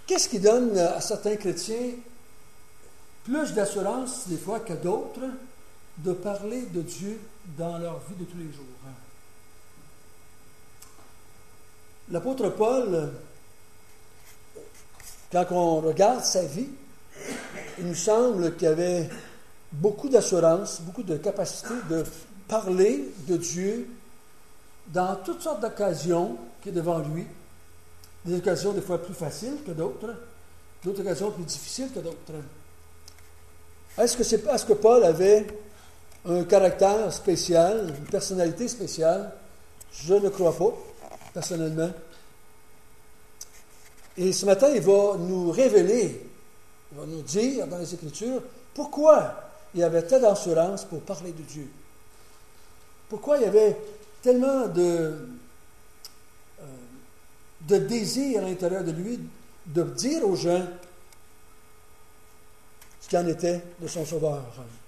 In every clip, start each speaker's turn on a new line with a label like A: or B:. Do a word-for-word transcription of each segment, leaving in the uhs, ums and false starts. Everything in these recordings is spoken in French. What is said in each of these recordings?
A: qu'est-ce qui donne à certains chrétiens plus d'assurance des fois qu'à d'autres de parler de Dieu dans leur vie de tous les jours? L'apôtre Paul, quand on regarde sa vie, il nous semble qu'il avait beaucoup d'assurance, beaucoup de capacité de parler de Dieu dans toutes sortes d'occasions qui est devant lui. Des occasions des fois plus faciles que d'autres, d'autres occasions plus difficiles que d'autres. Est-ce que c'est parce que Paul avait un caractère spécial, une personnalité spéciale? Je ne crois pas, personnellement. Et ce matin, il va nous révéler, il va nous dire dans les Écritures, pourquoi il y avait telle assurance pour parler de Dieu. Pourquoi il y avait tellement de, euh, de désir à l'intérieur de lui de dire aux gens ce qu'il en était de son Sauveur.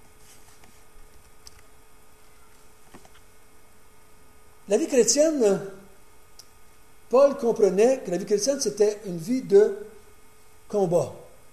A: La vie chrétienne, Paul comprenait que la vie chrétienne, c'était une vie de combat.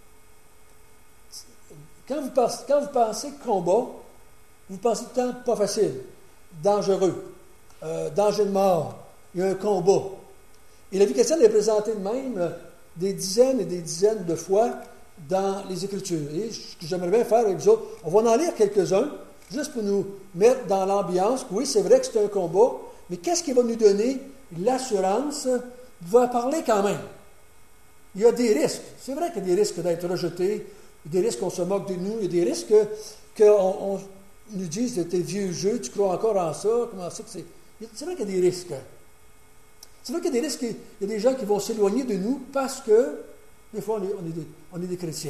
A: Quand vous pensez, quand vous pensez combat, vous pensez tout le temps pas facile, dangereux, euh, danger de mort, il y a un combat. Et la vie chrétienne est présentée de même des dizaines et des dizaines de fois dans les Écritures. Et ce que j'aimerais bien faire avec vous autres, on va en lire quelques-uns, juste pour nous mettre dans l'ambiance. Oui, c'est vrai que c'est un combat, mais qu'est-ce qui va nous donner l'assurance de pouvoir parler quand même? Il y a des risques. C'est vrai qu'il y a des risques d'être rejeté, il y a des risques qu'on se moque de nous, il y a des risques qu'on nous dise « t'es vieux jeu, tu crois encore en ça, comment ça que c'est... » C'est vrai qu'il y a des risques. C'est vrai qu'il y a des risques, il y a des gens qui vont s'éloigner de nous parce que, des fois, on est, on est, des, on est des chrétiens.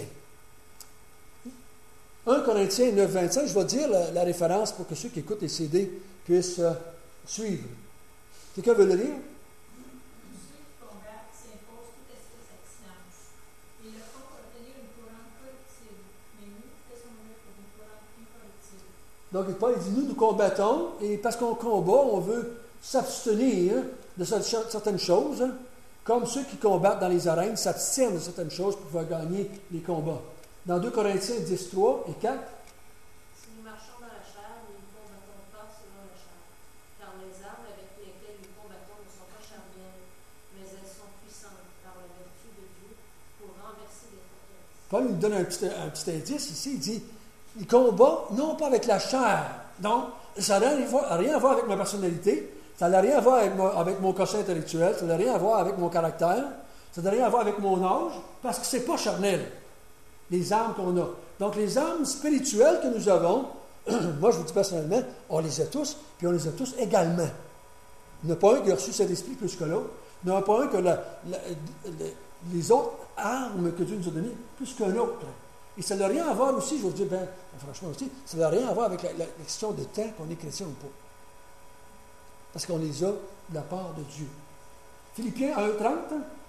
A: un Corinthiens neuf, vingt-cinq, je vais dire la, la référence pour que ceux qui écoutent les C D puissent euh, suivre. Quelqu'un veut le lire?
B: Ceux qui combattent s'imposent toute espèce d'accidence. Ils le font pour obtenir une couronne corruptible, mais nous faisons-le pour une couronne incorruptible.
A: Donc, Paul dit, nous, nous combattons, et parce qu'on combat, on veut s'abstenir de certaines choses, comme ceux qui combattent dans les arènes s'abstiennent de certaines choses pour pouvoir gagner les combats. Dans deux Corinthiens dix, trois et quatre,
C: si nous marchons dans la chair, nous ne combattons pas selon la chair, car les armes avec lesquelles nous combattons ne sont pas charnelles, mais elles sont puissantes par la vertu de Dieu pour renverser des forteresses.
A: Paul nous donne un petit, un petit indice ici, il dit, il combat non pas avec la chair, donc ça n'a rien à voir avec ma personnalité, ça n'a rien à voir avec mon, avec mon quotient intellectuel, ça n'a rien à voir avec mon caractère, ça n'a rien à voir avec mon âge, parce que ce n'est pas charnel, les armes qu'on a. Donc les armes spirituelles que nous avons, moi je vous dis personnellement, on les a tous, puis on les a tous également. Il n'y en a pas un qui a reçu cet esprit plus que l'autre, il n'y en a pas un que la, la, la, les autres armes que Dieu nous a données plus qu'un autre. Et ça n'a rien à voir aussi, je vous dis, ben, franchement aussi, ça n'a rien à voir avec la, la, la question de temps qu'on est chrétien ou pas. Parce qu'on les a de la part de Dieu. Philippiens un, trente.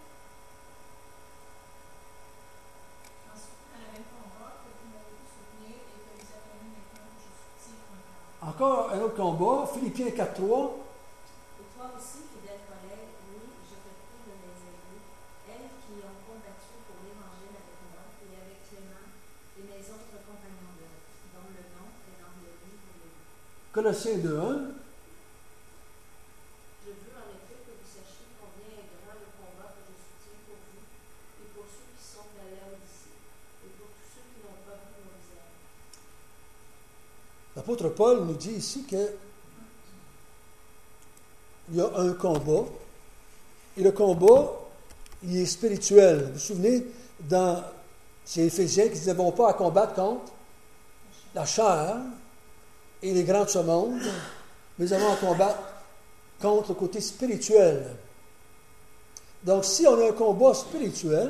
A: Encore un autre combat, Philippiens quatre, trois.
C: Et toi aussi, fidèle collègue, oui, je te prie de les aider, elles qui ont combattu pour l'Évangile avec moi et avec Clément et mes autres compagnons d'œuvre, dont le nom est dans le livre de vie.
A: Colossiens deux, un.
C: Je veux en effet que vous sachiez combien est grand le combat que je soutiens pour vous et pour ceux qui sont à Laodicée et pour tous ceux qui n'ont pas vu mon visage.
A: L'apôtre Paul nous dit ici que il y a un combat, et le combat, il est spirituel. Vous vous souvenez, dans ces Éphésiens qui disaient, nous n'avons pas à combattre contre la chair et les grands de ce monde, mais nous avons à combattre contre le côté spirituel. Donc, si on a un combat spirituel,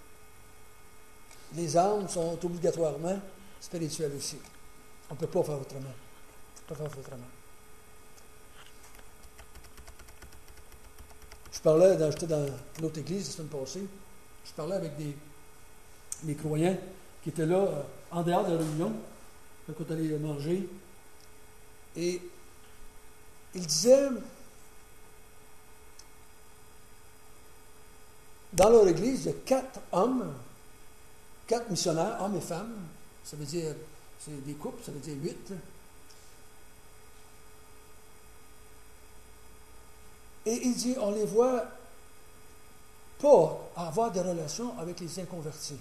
A: les armes sont obligatoirement spirituelles aussi. On ne peut pas faire autrement. On ne peut pas faire autrement. Je parlais, dans, j'étais dans l'autre église la semaine passée, je parlais avec des, des croyants qui étaient là, euh, en dehors de la réunion, quand on allait manger, et ils disaient, dans leur église, il y a quatre hommes, quatre missionnaires, hommes et femmes. Ça veut dire, c'est des couples, ça veut dire huit. Et il dit, on les voit pas avoir des relations avec les inconvertis.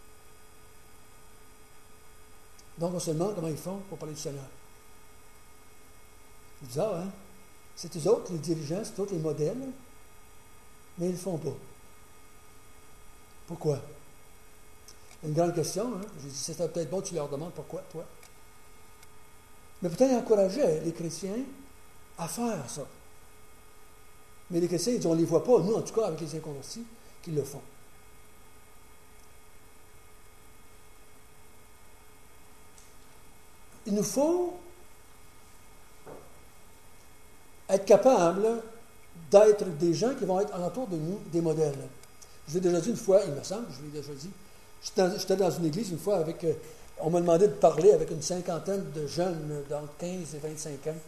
A: Donc, on se demande comment ils font pour parler du Seigneur. C'est bizarre, hein? C'est eux autres, les dirigeants, c'est eux autres les modèles, mais ils ne le font pas. Pourquoi? Une grande question, hein? J'ai dit, c'est peut-être bon, tu leur demandes pourquoi, toi. Mais peut-être ils encourageaient les chrétiens à faire ça. Mais les chrétiens, ils disent, on ne les voit pas, nous en tout cas, avec les inconvertis, qu'ils le font. Il nous faut être capable d'être des gens qui vont être alentour de nous, des modèles. Je l'ai déjà dit une fois, il me semble, je l'ai déjà dit, j'étais dans, j'étais dans une église une fois avec, euh, on m'a demandé de parler avec une cinquantaine de jeunes d'entre quinze et vingt-cinq ans.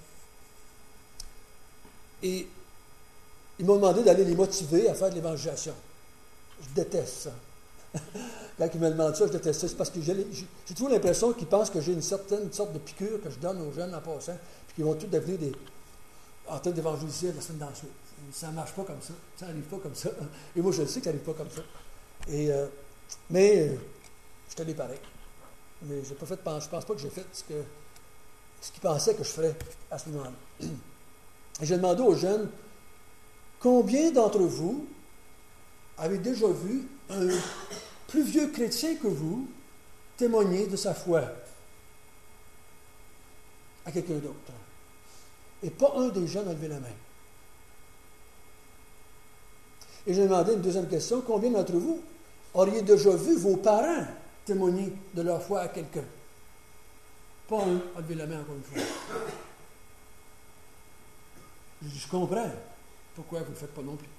A: Et ils m'ont demandé d'aller les motiver à faire de l'évangélisation. Je déteste ça. Quand ils me demandent ça, je déteste ça. C'est parce que j'ai, j'ai toujours l'impression qu'ils pensent que j'ai une certaine une sorte de piqûre que je donne aux jeunes en passant, puis qu'ils vont tous devenir des, en train d'évangéliser la semaine d'ensuite. Ça ne marche pas comme ça. Ça n'arrive pas comme ça. Et moi, je le sais que ça n'arrive pas comme ça. Et, euh, mais euh, je te l'ai pareil. Mais j'ai pas fait, je ne pense pas que j'ai fait ce, que, ce qu'ils pensaient que je ferais à ce moment-là. Et j'ai demandé aux jeunes, combien d'entre vous avez déjà vu un plus vieux chrétien que vous témoigner de sa foi à quelqu'un d'autre? Et pas un des jeunes a levé la main. Et j'ai demandé une deuxième question, combien d'entre vous auriez déjà vu vos parents témoigner de leur foi à quelqu'un? Pas un a levé la main encore une fois. Je dis, je comprends. Pourquoi vous ne le faites pas non plus?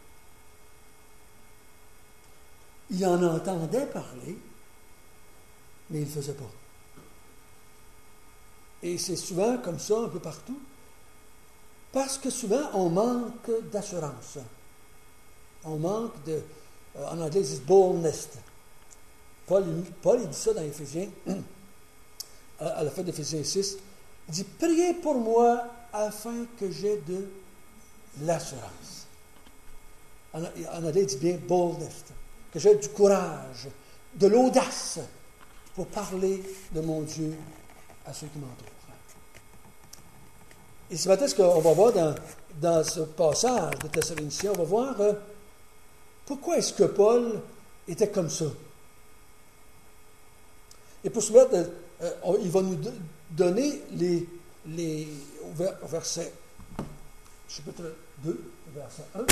A: Il en entendait parler, mais il ne le faisait pas. Et c'est souvent comme ça un peu partout, parce que souvent on manque d'assurance. On manque de, euh, en anglais ils disent boldness. Paul, Paul il dit ça dans Éphésiens, à, à la fin d'Éphésiens six, il dit, priez pour moi afin que j'ai de l'assurance. En, en anglais il dit bien boldness. Que j'ai du courage, de l'audace pour parler de mon Dieu à ceux qui m'entourent. Et ce matin, ce qu'on va voir dans, dans ce passage de Thessaloniciens, on va voir euh, pourquoi est-ce que Paul était comme ça. Et pour ce mettre, euh, on, il va nous do- donner les, les au verset, chapitre deux, verset un.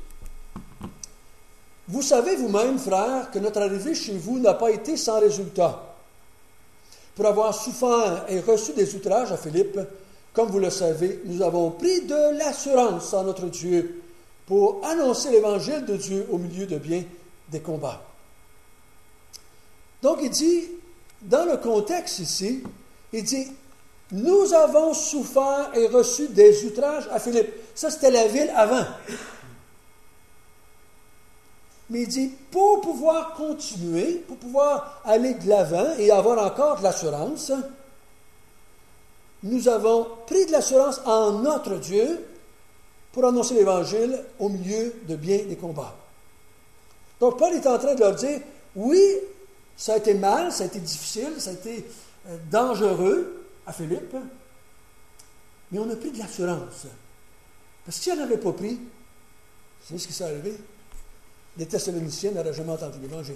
A: Vous savez vous-même, frères, que notre arrivée chez vous n'a pas été sans résultat. Pour avoir souffert et reçu des outrages à Philippe, comme vous le savez, nous avons pris de l'assurance en notre Dieu pour annoncer l'évangile de Dieu au milieu de bien des combats. Donc il dit, dans le contexte ici, il dit, nous avons souffert et reçu des outrages à Philippe. Ça, c'était la ville avant. Mais il dit, pour pouvoir continuer, pour pouvoir aller de l'avant et avoir encore de l'assurance, nous avons pris de l'assurance en notre Dieu pour annoncer l'Évangile au milieu de bien des combats. Donc, Paul est en train de leur dire, oui, ça a été mal, ça a été difficile, ça a été dangereux à Philippe, mais on a pris de l'assurance. Parce que si on n'avait pas pris, vous savez ce qui s'est arrivé? Les Thessaloniciens n'auraient jamais entendu l'Évangile.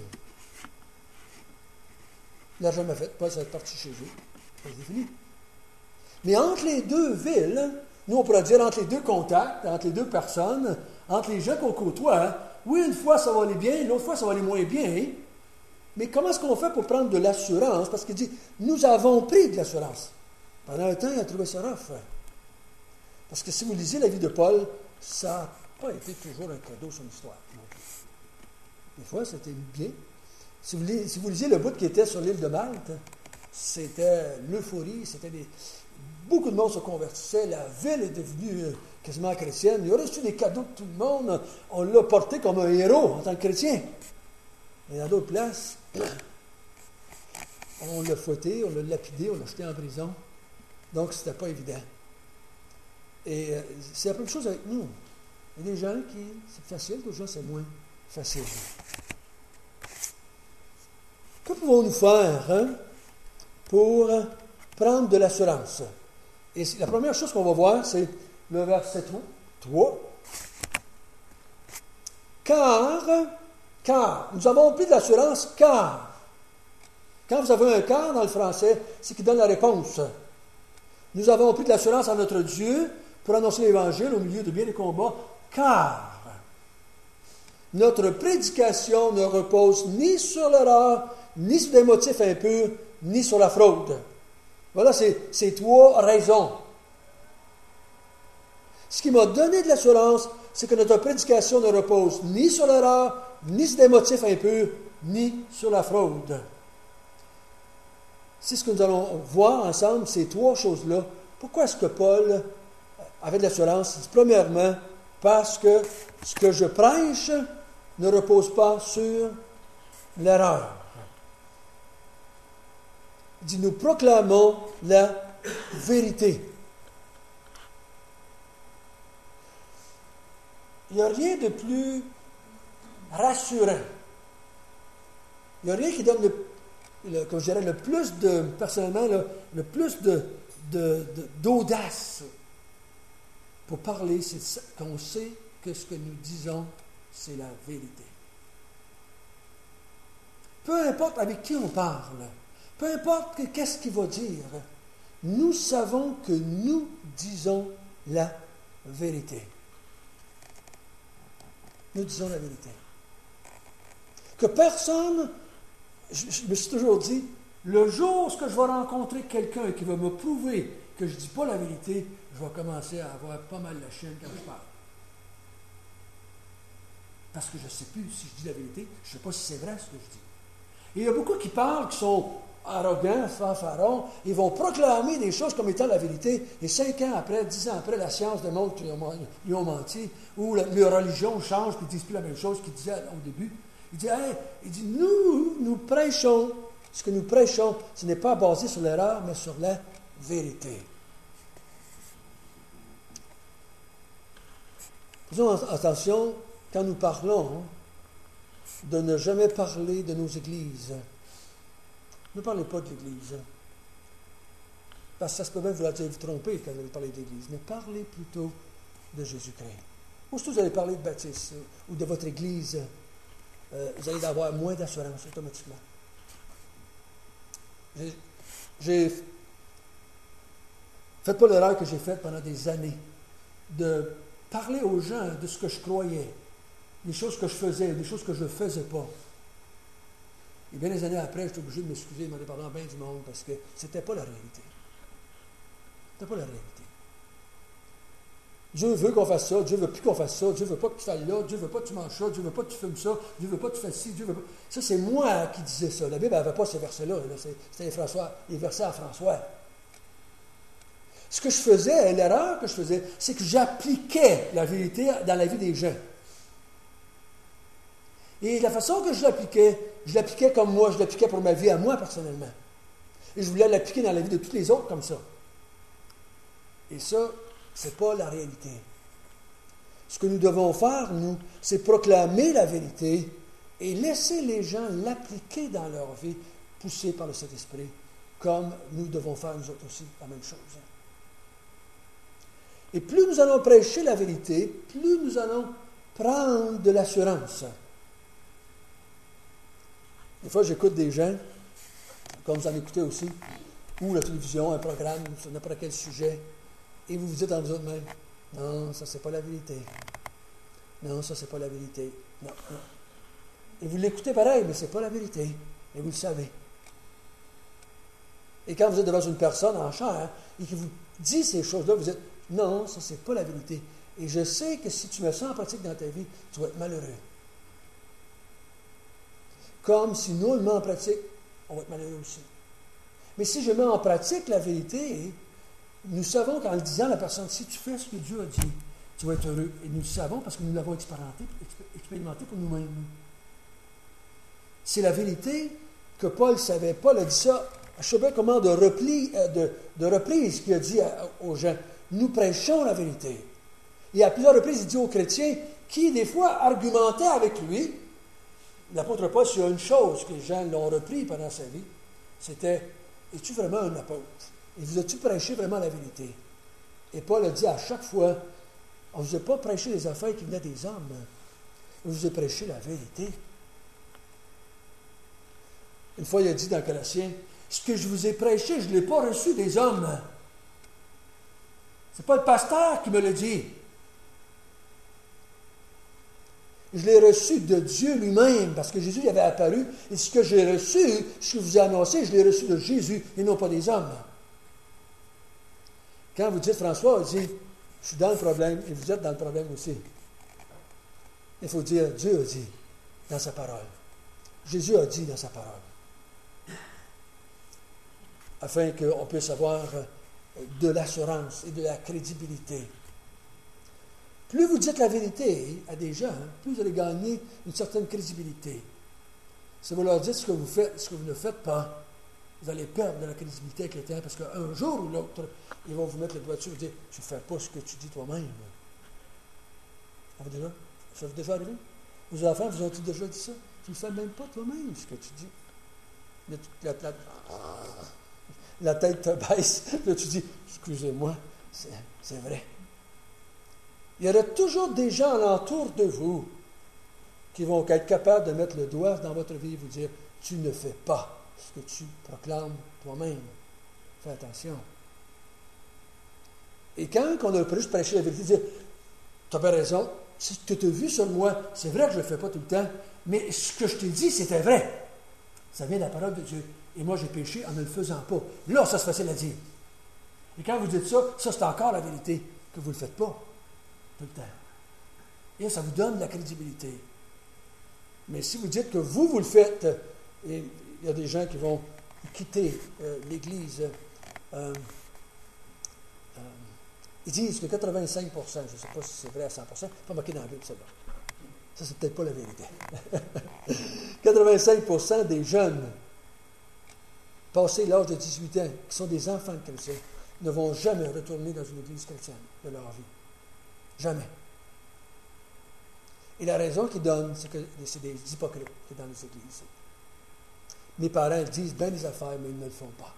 A: Ils ne l'ont jamais fait. Paul s'est parti chez eux. C'est fini. Mais entre les deux villes, nous on pourrait dire entre les deux contacts, entre les deux personnes, entre les gens qu'on côtoie, hein, oui, une fois ça va aller bien, l'autre fois ça va aller moins bien. Hein? Mais comment est-ce qu'on fait pour prendre de l'assurance? Parce qu'il dit, nous avons pris de l'assurance. Pendant un temps, il a trouvé ça rough. Parce que si vous lisez la vie de Paul, ça n'a pas été toujours un cadeau son histoire. Des fois, c'était bien. Si vous, lisez, si vous lisez le bout qui était sur l'île de Malte, c'était l'euphorie, c'était des, beaucoup de monde se convertissait, la ville est devenue quasiment chrétienne. Il a reçu des cadeaux de tout le monde. On l'a porté comme un héros en tant que chrétien. Mais dans d'autres places, on l'a fouetté, on l'a lapidé, on l'a jeté en prison. Donc, ce n'était pas évident. Et euh, c'est la même chose avec nous. Il y a des gens qui, c'est facile, d'autres gens, c'est moins facile. Que pouvons-nous faire hein, pour prendre de l'assurance? Et la première chose qu'on va voir, c'est le verset trois. Car, car, nous avons pris de l'assurance, car. Quand vous avez un car dans le français, c'est qui donne la réponse. Nous avons pris de l'assurance à notre Dieu pour annoncer l'Évangile au milieu de bien des combats, car notre prédication ne repose ni sur l'erreur, ni sur des motifs impurs, ni sur la fraude. Voilà ces, ces trois raisons. Ce qui m'a donné de l'assurance, c'est que notre prédication ne repose ni sur l'erreur, ni sur des motifs impurs, ni sur la fraude. C'est ce que nous allons voir ensemble, ces trois choses-là. Pourquoi est-ce que Paul avait de l'assurance? Premièrement, parce que ce que je prêche ne repose pas sur l'erreur. Il dit, nous proclamons la vérité. Il n'y a rien de plus rassurant. Il n'y a rien qui donne le, le, comme je dirais, le plus de, personnellement, le, le plus de, de, de, d'audace pour parler, c'est qu'on sait que ce que nous disons, c'est la vérité. Peu importe avec qui on parle, peu importe que, qu'est-ce qu'il va dire, nous savons que nous disons la vérité. Nous disons la vérité. Que personne, je, je me suis toujours dit, le jour où je vais rencontrer quelqu'un qui va me prouver que je ne dis pas la vérité, je vais commencer à avoir pas mal la chienne quand je parle. Parce que je ne sais plus si je dis la vérité, je ne sais pas si c'est vrai ce que je dis. Et il y a beaucoup qui parlent, qui sont arrogants, fanfarons, ils vont proclamer des choses comme étant la vérité, et cinq ans après, dix ans après, la science démontre qu'ils ont, ils ont menti, ou la, leur religion change, puis ils ne disent plus la même chose qu'ils disaient au début. Il dit, hey, il dit, nous, nous prêchons, ce que nous prêchons, ce n'est pas basé sur l'erreur, mais sur la vérité. Faisons attention, quand nous parlons, de ne jamais parler de nos églises. Ne parlez pas de l'Église. Parce que ça se peut bien que vous allez vous tromper quand vous allez parler de l'Église. Mais parlez plutôt de Jésus-Christ. Aussitôt vous allez parler de baptiste ou de votre Église, euh, vous allez avoir moins d'assurance automatiquement. J'ai, j'ai faites pas l'erreur que j'ai faite pendant des années de parler aux gens de ce que je croyais, des choses que je faisais, des choses que je ne faisais pas. Et bien des années après, j'étais obligé de m'excuser, de demander pardon à bien du monde, parce que ce n'était pas la réalité. Ce n'était pas la réalité. Dieu veut qu'on fasse ça, Dieu ne veut plus qu'on fasse ça, Dieu ne veut pas que tu ailles là, Dieu ne veut pas que tu manges ça, Dieu ne veut pas que tu fumes ça, Dieu ne veut pas que tu fasses ci, Dieu veut pas... Ça, c'est moi qui disais ça. La Bible n'avait pas ces versets-là. Là. C'était les, François, les versets à François. Ce que je faisais, l'erreur que je faisais, c'est que j'appliquais la vérité dans la vie des gens. Et la façon que je l'appliquais, je l'appliquais comme moi, je l'appliquais pour ma vie à moi personnellement. Et je voulais l'appliquer dans la vie de tous les autres comme ça. Et ça, ce n'est pas la réalité. Ce que nous devons faire, nous, c'est proclamer la vérité et laisser les gens l'appliquer dans leur vie, poussés par le Saint-Esprit, comme nous devons faire nous autres aussi la même chose. Et plus nous allons prêcher la vérité, plus nous allons prendre de l'assurance. Des fois, j'écoute des gens, comme vous en écoutez aussi, ou la télévision, un programme sur n'importe quel sujet, et vous vous dites en vous autres même, non, ça, c'est pas la vérité. Non, ça, c'est pas la vérité. Non, non. Et vous l'écoutez pareil, mais c'est pas la vérité. Et vous le savez. Et quand vous êtes devant une personne en chair, et qui vous dit ces choses-là, vous dites, non, ça, c'est pas la vérité. Et je sais que si tu mets ça en pratique dans ta vie, tu vas être malheureux. Comme si nous le mettons en pratique, on va être malheureux aussi. Mais si je mets en pratique la vérité, nous savons qu'en le disant à la personne, si tu fais ce que Dieu a dit, tu vas être heureux. Et nous le savons parce que nous l'avons expérimenté, expérimenté pour nous-mêmes. C'est la vérité que Paul savait. Paul a dit ça, je ne sais pas comment, de, repli, de, de reprise qu'il a dit à, aux gens. Nous prêchons la vérité. Et à plusieurs reprises, il dit aux chrétiens qui, des fois, argumentaient avec lui. L'apôtre Paul, sur une chose que les gens l'ont repris pendant sa vie, c'était, es-tu vraiment un apôtre? Et vous as-tu prêché vraiment la vérité? Et Paul a dit à chaque fois, on ne vous a pas prêché les affaires qui venaient des hommes, on vous a prêché la vérité. Une fois, il a dit dans Colossiens, ce que je vous ai prêché, je ne l'ai pas reçu des hommes. Ce n'est pas le pasteur qui me l'a dit. Je l'ai reçu de Dieu lui-même, parce que Jésus y avait apparu, et ce que j'ai reçu, ce que je vous ai annoncé, je l'ai reçu de Jésus, et non pas des hommes. Quand vous dites, François a dit, je suis dans le problème, et vous êtes dans le problème aussi. Il faut dire, Dieu a dit dans sa parole. Jésus a dit dans sa parole. Afin qu'on puisse avoir de l'assurance et de la crédibilité. Plus vous dites la vérité à des gens, plus vous allez gagner une certaine crédibilité. Si vous leur dites ce que vous faites, ce que vous ne faites pas, vous allez perdre de la crédibilité avec le temps, parce qu'un jour ou l'autre, ils vont vous mettre le doigt dessus et vous dire, tu ne fais pas ce que tu dis toi-même. Ça vous déjà, ça vous déjà arrivé? Vos enfants vous ont-ils déjà dit ça? Tu ne fais même pas toi-même ce que tu dis. La, la, la, la tête te baisse, là tu dis, excusez-moi, c'est, c'est vrai. Il y aura toujours des gens alentour de vous qui vont être capables de mettre le doigt dans votre vie et vous dire, tu ne fais pas ce que tu proclames toi-même. Fais attention. Et quand on a juste prêché la vérité, dire, tu as bien raison, ce que tu as vu sur moi, c'est vrai que je ne le fais pas tout le temps, mais ce que je t'ai dit, c'était vrai. Ça vient de la parole de Dieu. Et moi, j'ai péché en ne le faisant pas. Là, ça, c'est facile à dire. Et quand vous dites ça, ça, c'est encore la vérité, que vous ne le faites pas tout le temps. Et ça vous donne de la crédibilité. Mais si vous dites que vous, vous le faites, et il y a des gens qui vont quitter euh, l'Église, euh, euh, ils disent que quatre-vingt-cinq pour cent, je ne sais pas si c'est vrai à cent pour cent, pas marqué dans la Bible, ça là. Ça, c'est peut-être pas la vérité. quatre-vingt-cinq pour cent des jeunes, passés l'âge de dix-huit ans, qui sont des enfants de chrétiens, ne vont jamais retourner dans une église chrétienne de leur vie. Jamais. Et la raison qu'ils donnent, c'est que c'est des hypocrites qui sont dans les églises. Mes parents disent bien des affaires, mais ils ne le font pas.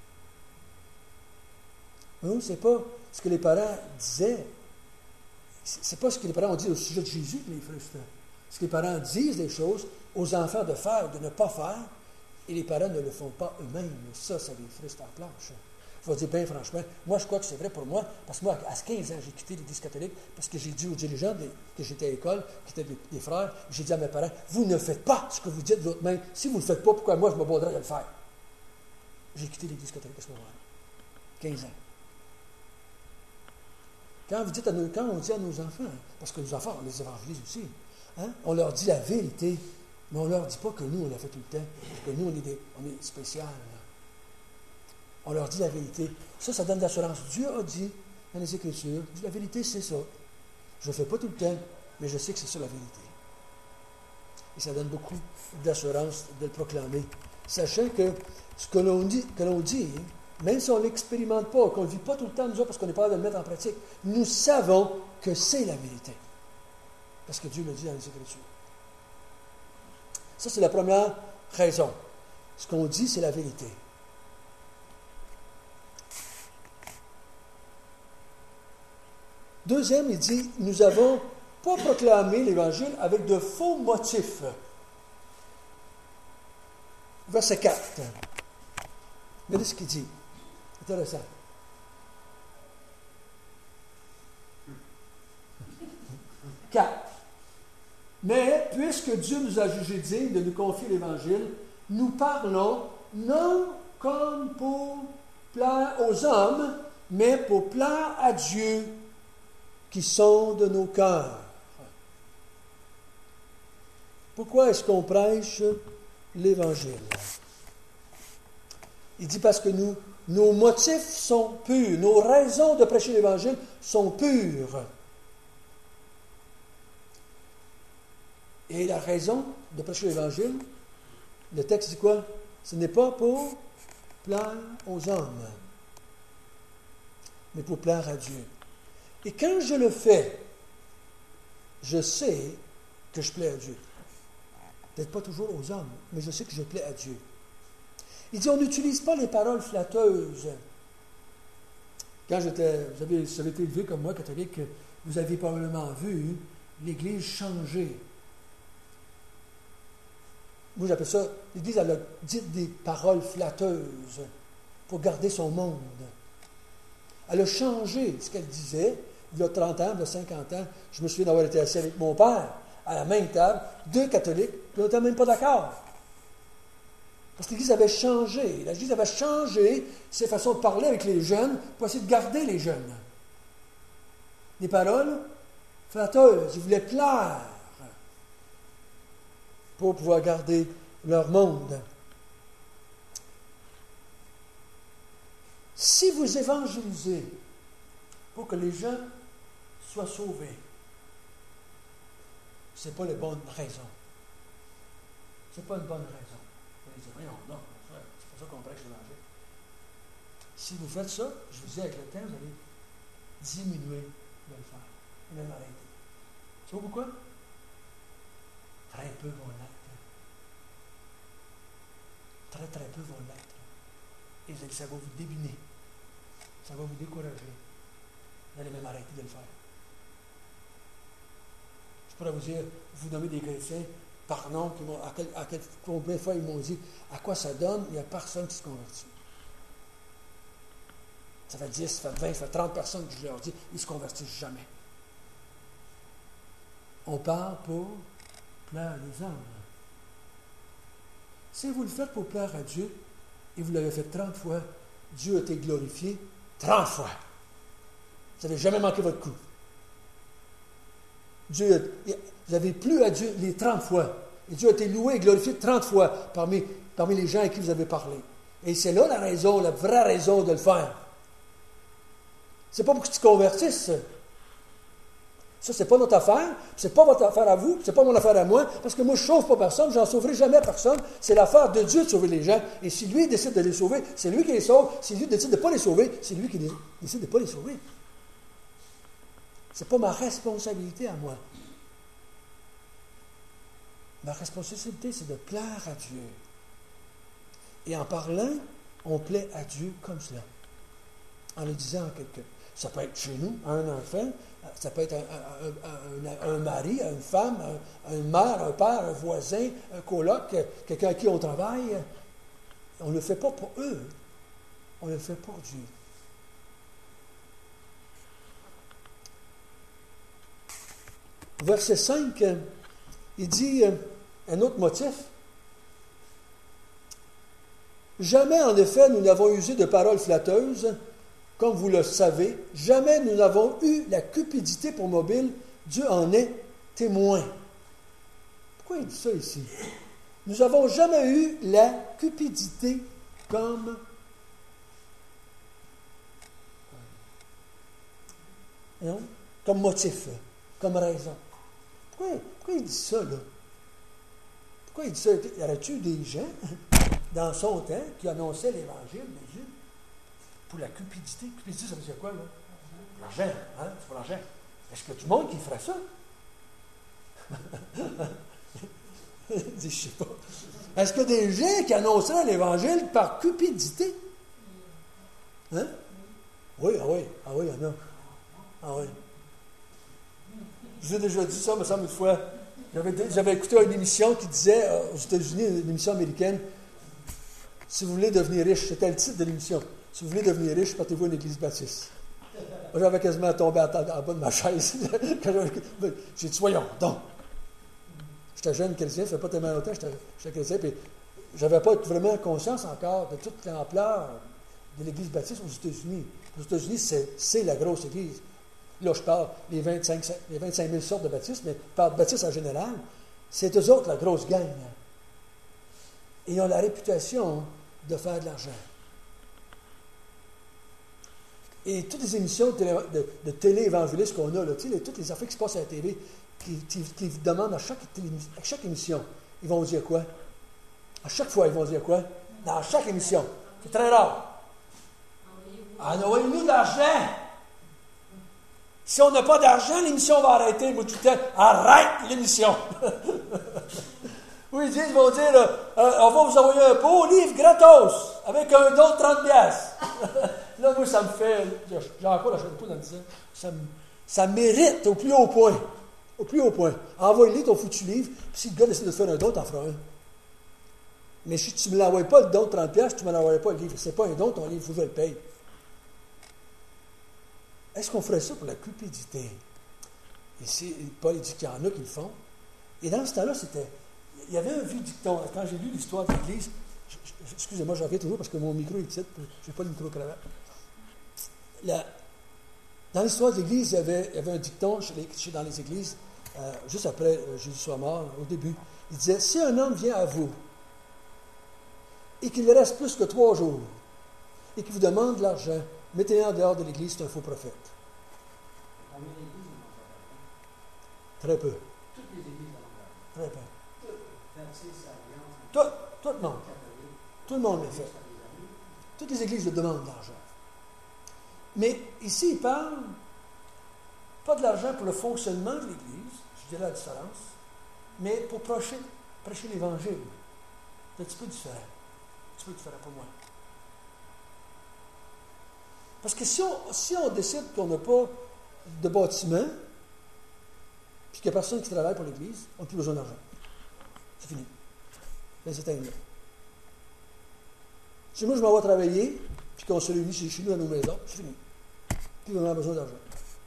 A: Nous, ce n'est pas ce que les parents disaient. Ce n'est pas ce que les parents ont dit au sujet de Jésus qui les frustre. Ce que les parents disent des choses aux enfants de faire ou de ne pas faire, et les parents ne le font pas eux-mêmes. Ça, ça les frustre en planche. Je vais dire bien franchement, moi je crois que c'est vrai pour moi, parce que moi, à quinze ans, j'ai quitté l'Église catholique, parce que j'ai dit aux dirigeants de, que j'étais à l'école, qui étaient des, des frères, j'ai dit à mes parents, vous ne faites pas ce que vous dites de votre main. Si vous ne le faites pas, pourquoi moi je me borderais de le faire? J'ai quitté l'Église catholique à ce moment-là. quinze ans. Quand, vous dites à nos, quand on dit à nos enfants, parce que nos enfants, on les évangélise aussi, hein, on leur dit la vérité, mais on ne leur dit pas que nous, on l'a fait tout le temps, que nous, on est, des, on est spécial. On leur dit la vérité. Ça, ça donne de l'assurance. Dieu a dit dans les Écritures, la vérité, c'est ça. Je ne le fais pas tout le temps, mais je sais que c'est ça la vérité. Et ça donne beaucoup d'assurance de le proclamer. Sachant que ce que l'on dit, que l'on dit même si on ne l'expérimente pas, qu'on ne le vit pas tout le temps, nous autres, parce qu'on n'est pas capable de le mettre en pratique, nous savons que c'est la vérité. Parce que Dieu le dit dans les Écritures. Ça, c'est la première raison. Ce qu'on dit, c'est la vérité. Deuxième, il dit, nous n'avons pas proclamé l'Évangile avec de faux motifs. Verset quatre. Regardez ce qu'il dit. Intéressant. quatre. Mais, puisque Dieu nous a jugés dignes de nous confier l'Évangile, nous parlons non comme pour plaire aux hommes, mais pour plaire à Dieu, qui sonde nos cœurs. Pourquoi est-ce qu'on prêche l'Évangile? Il dit parce que nous, nos motifs sont purs, nos raisons de prêcher l'Évangile sont pures. Et la raison de prêcher l'Évangile, le texte dit quoi? Ce n'est pas pour plaire aux hommes, mais pour plaire à Dieu. Et quand je le fais, je sais que je plais à Dieu. Peut-être pas toujours aux hommes, mais je sais que je plais à Dieu. Il dit, on n'utilise pas les paroles flatteuses. Quand j'étais, vous avez, vous avez été élevé comme moi, catholique, vous avez probablement vu l'Église changer. Moi, j'appelle ça, l'Église, elle a dit des paroles flatteuses pour garder son monde. Elle a changé ce qu'elle disait. Il y a trente ans, il y a cinquante ans, je me souviens d'avoir été assis avec mon père à la même table, deux catholiques, puis on n'était même pas d'accord. Parce que l'Église avait changé. L'Église avait changé ses façons de parler avec les jeunes pour essayer de garder les jeunes. Des paroles flatteuses. Ils voulaient plaire pour pouvoir garder leur monde. Si vous évangélisez pour que les gens soient sauvés, ce n'est pas la bonne raison. Ce n'est pas une bonne raison. Vous allez dire, non, non, c'est pas ça qu'on prêche l'Évangile. Si vous faites ça, je vous dis avec le temps, vous allez diminuer de le faire. Et même arrêter. Tu sais pourquoi? Très peu vont l'être. Très, très peu vont l'être. Et ça va vous débiner. Ça va vous décourager. Vous allez même arrêter de le faire. Je pourrais vous dire, vous nommez des chrétiens par nom, qui m'ont, à, quel, à quel, combien de fois ils m'ont dit, à quoi ça donne, il n'y a personne qui se convertit. Ça fait dix, ça fait vingt, ça fait trente personnes que je leur dis, ils ne se convertissent jamais. On parle pour plaire les hommes. Si vous le faites pour plaire à Dieu, et vous l'avez fait trente fois, Dieu a été glorifié trente fois. Vous n'avez jamais manqué votre coup. Dieu, vous avez plu à Dieu les trente fois. Et Dieu a été loué et glorifié trente fois parmi, parmi les gens à qui vous avez parlé. Et c'est là la raison, la vraie raison de le faire. C'est pas pour que tu te convertisses. Ça, c'est pas notre affaire. C'est pas votre affaire à vous. C'est pas mon affaire à moi. Parce que moi, je ne sauve pas personne. Je n'en sauverai jamais personne. C'est l'affaire de Dieu de sauver les gens. Et si lui décide de les sauver, c'est lui qui les sauve. Si lui décide de ne pas les sauver, c'est lui qui les, décide de ne pas les sauver. Ce n'est pas ma responsabilité à moi. Ma responsabilité, c'est de plaire à Dieu. Et en parlant, on plaît à Dieu comme cela. En le disant à quelqu'un. Ça peut être chez nous, à un enfant, ça peut être un, un, un, un mari, une femme, un, une mère, un père, un voisin, un coloc, quelqu'un à qui on travaille. On ne le fait pas pour eux, on le fait pour Dieu. Verset cinq, il dit un autre motif. Jamais, en effet, nous n'avons usé de paroles flatteuses, comme vous le savez. Jamais nous n'avons eu la cupidité pour mobile. Dieu en est témoin. Pourquoi il dit ça ici? Nous n'avons jamais eu la cupidité comme non? Comme motif, comme raison. Pourquoi, pourquoi il dit ça, là? Pourquoi il dit ça? Y aurait-il des gens, dans son temps, qui annonçaient l'Évangile de Dieu pour la cupidité? Cupidité, ça veut dire quoi, là? L'argent, hein? C'est pour l'argent. Est-ce que tout le monde qui ferait ça? Je ne sais pas. Est-ce que des gens qui annonceraient l'Évangile par cupidité? Hein? Oui, ah oui, ah oui, il y en a. Ah oui. Je vous ai déjà dit ça, me semble, une fois. J'avais, j'avais écouté une émission qui disait, euh, aux États-Unis, une émission américaine, si vous voulez devenir riche, c'était le titre de l'émission. Si vous voulez devenir riche, portez-vous à une église baptiste. Moi, j'avais quasiment tombé en, en bas de ma chaise. J'ai dit, voyons, donc. J'étais jeune chrétien, ça fait pas tellement longtemps que j'étais, j'étais chrétien, puis j'avais pas vraiment conscience encore de toute l'ampleur de l'église baptiste aux États-Unis. Aux États-Unis, c'est, c'est la grosse église. Là, je parle des vingt-cinq, les vingt-cinq mille sortes de baptistes, mais je parle de baptistes en général. C'est eux autres la grosse gang. Et ils ont la réputation de faire de l'argent. Et toutes les émissions de télé, de, de télé-évangélistes qu'on a, là, toutes les affaires qui se passent à la télé, qui, qui, qui demandent à chaque, à chaque émission, ils vont dire quoi? À chaque fois, ils vont dire quoi? Dans chaque émission. C'est très rare. Envoyez-nous de l'argent. Si on n'a pas d'argent, l'émission va arrêter. Moi, tout le temps, arrête l'émission. Oui, ils disent, ils vont dire, euh, on va vous envoyer un beau livre gratos, avec un don de trente piastres. Là, moi, ça me fait, j'ai encore la chaîne tout dans le disant, ça me, ça mérite au plus haut point. Au plus haut point. Envoie-lui ton foutu livre, puis si le gars décide de te faire un don, t'en feras un. Mais si tu ne me l'envoies pas, le don de trente piastres, tu ne me l'envoies pas le livre. C'est pas un don, ton livre, il faut que je le paye. Est-ce qu'on ferait ça pour la cupidité? Ici, Paul dit qu'il y en a qui le font. Et dans ce temps-là, c'était... Il y avait un vieux dicton. Quand j'ai lu l'histoire de l'Église, je, je, excusez-moi, j'en reviens toujours parce que mon micro est petit, je n'ai pas le micro-cravate. La, dans l'histoire de l'Église, il y avait, il y avait un dicton chez les, chez, dans les églises, euh, juste après euh, Jésus soit mort, au début. Il disait, si un homme vient à vous et qu'il reste plus que trois jours et qu'il vous demande de l'argent, mettez-le en dehors de l'Église, c'est un faux prophète.
D: Combien d'églises dans
A: Très peu.
D: Toutes les églises dans
A: Très peu.
D: Tout,
A: tout, tout le monde. Tout le monde le fait. Toutes les églises le demandent d'argent. Mais ici, il parle pas de l'argent pour le fonctionnement de l'Église, je dirais la différence, mais pour prêcher, prêcher l'Évangile. C'est un petit peu différent. Un petit peu différent pour moi. Parce que si on, si on décide qu'on n'a pas de bâtiment, puis qu'il n'y a personne qui travaille pour l'Église, on n'a plus besoin d'argent. C'est fini. Les éteindre là. Si moi je m'en vais travailler, puis qu'on se réunit chez, chez nous à nos maisons, c'est fini. Puis on a besoin d'argent.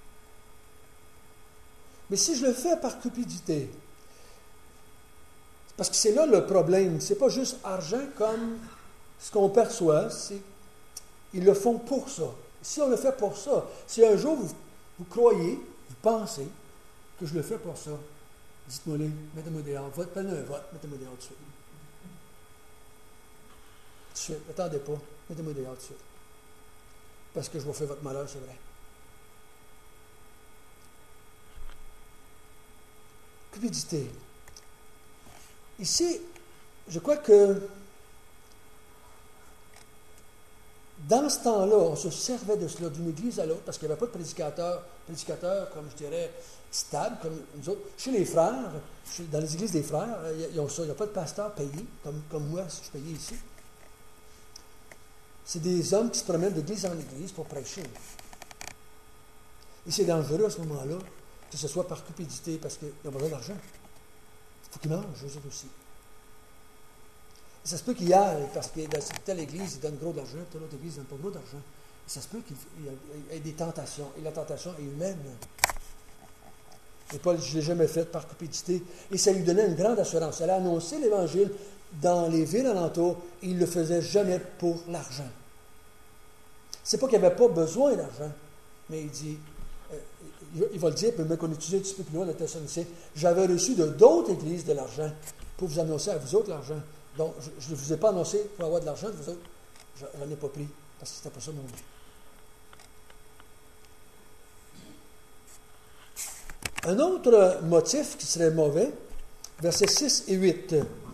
A: Mais si je le fais par cupidité, parce que c'est là le problème, c'est pas juste argent comme ce qu'on perçoit, c'est ils le font pour ça. Si on le fait pour ça, si un jour vous, vous croyez, vous pensez que je le fais pour ça, dites-moi-le, mettez-moi dehors, vote, prenez un vote, mettez-moi dehors tout de suite. Tout de suite, attendez pas, mettez-moi dehors tout de suite. Parce que je vais faire votre malheur, c'est vrai. Cupidité. Ici, je crois que dans ce temps-là, on se servait de cela d'une église à l'autre parce qu'il n'y avait pas de prédicateur, prédicateur, comme je dirais, stable, comme nous autres. Chez les frères, chez, dans les églises des frères, ils ont ça, il n'y a pas de pasteur payé, comme, comme moi, si je payais ici. C'est des hommes qui se promènent d'église en église pour prêcher. Et c'est dangereux à ce moment-là, que ce soit par cupidité, parce qu'ils ont besoin d'argent. Il faut qu'ils mangent, eux autres aussi. Et ça se peut qu'ils y aillent, parce que dans telle église, ils donnent gros d'argent, telle autre église, ils ne donnent pas gros d'argent. Et ça se peut qu'il y ait des tentations. Et la tentation est humaine. Et Paul, je ne l'ai jamais fait par cupidité. Et ça lui donnait une grande assurance. Elle a annoncé l'Évangile dans les villes alentours, et il ne le faisait jamais pour l'argent. C'est pas qu'il n'avait pas besoin d'argent, mais il dit, euh, il va le dire, mais qu'on étudie un petit peu plus loin, le Thessaloniciens, j'avais reçu de d'autres églises de l'argent pour vous annoncer à vous autres l'argent. Donc, je ne vous ai pas annoncé pour avoir de l'argent de vous autres. Je n'en ai pas pris, parce que c'était pas ça mon but. Un autre motif qui serait mauvais, versets six et huit.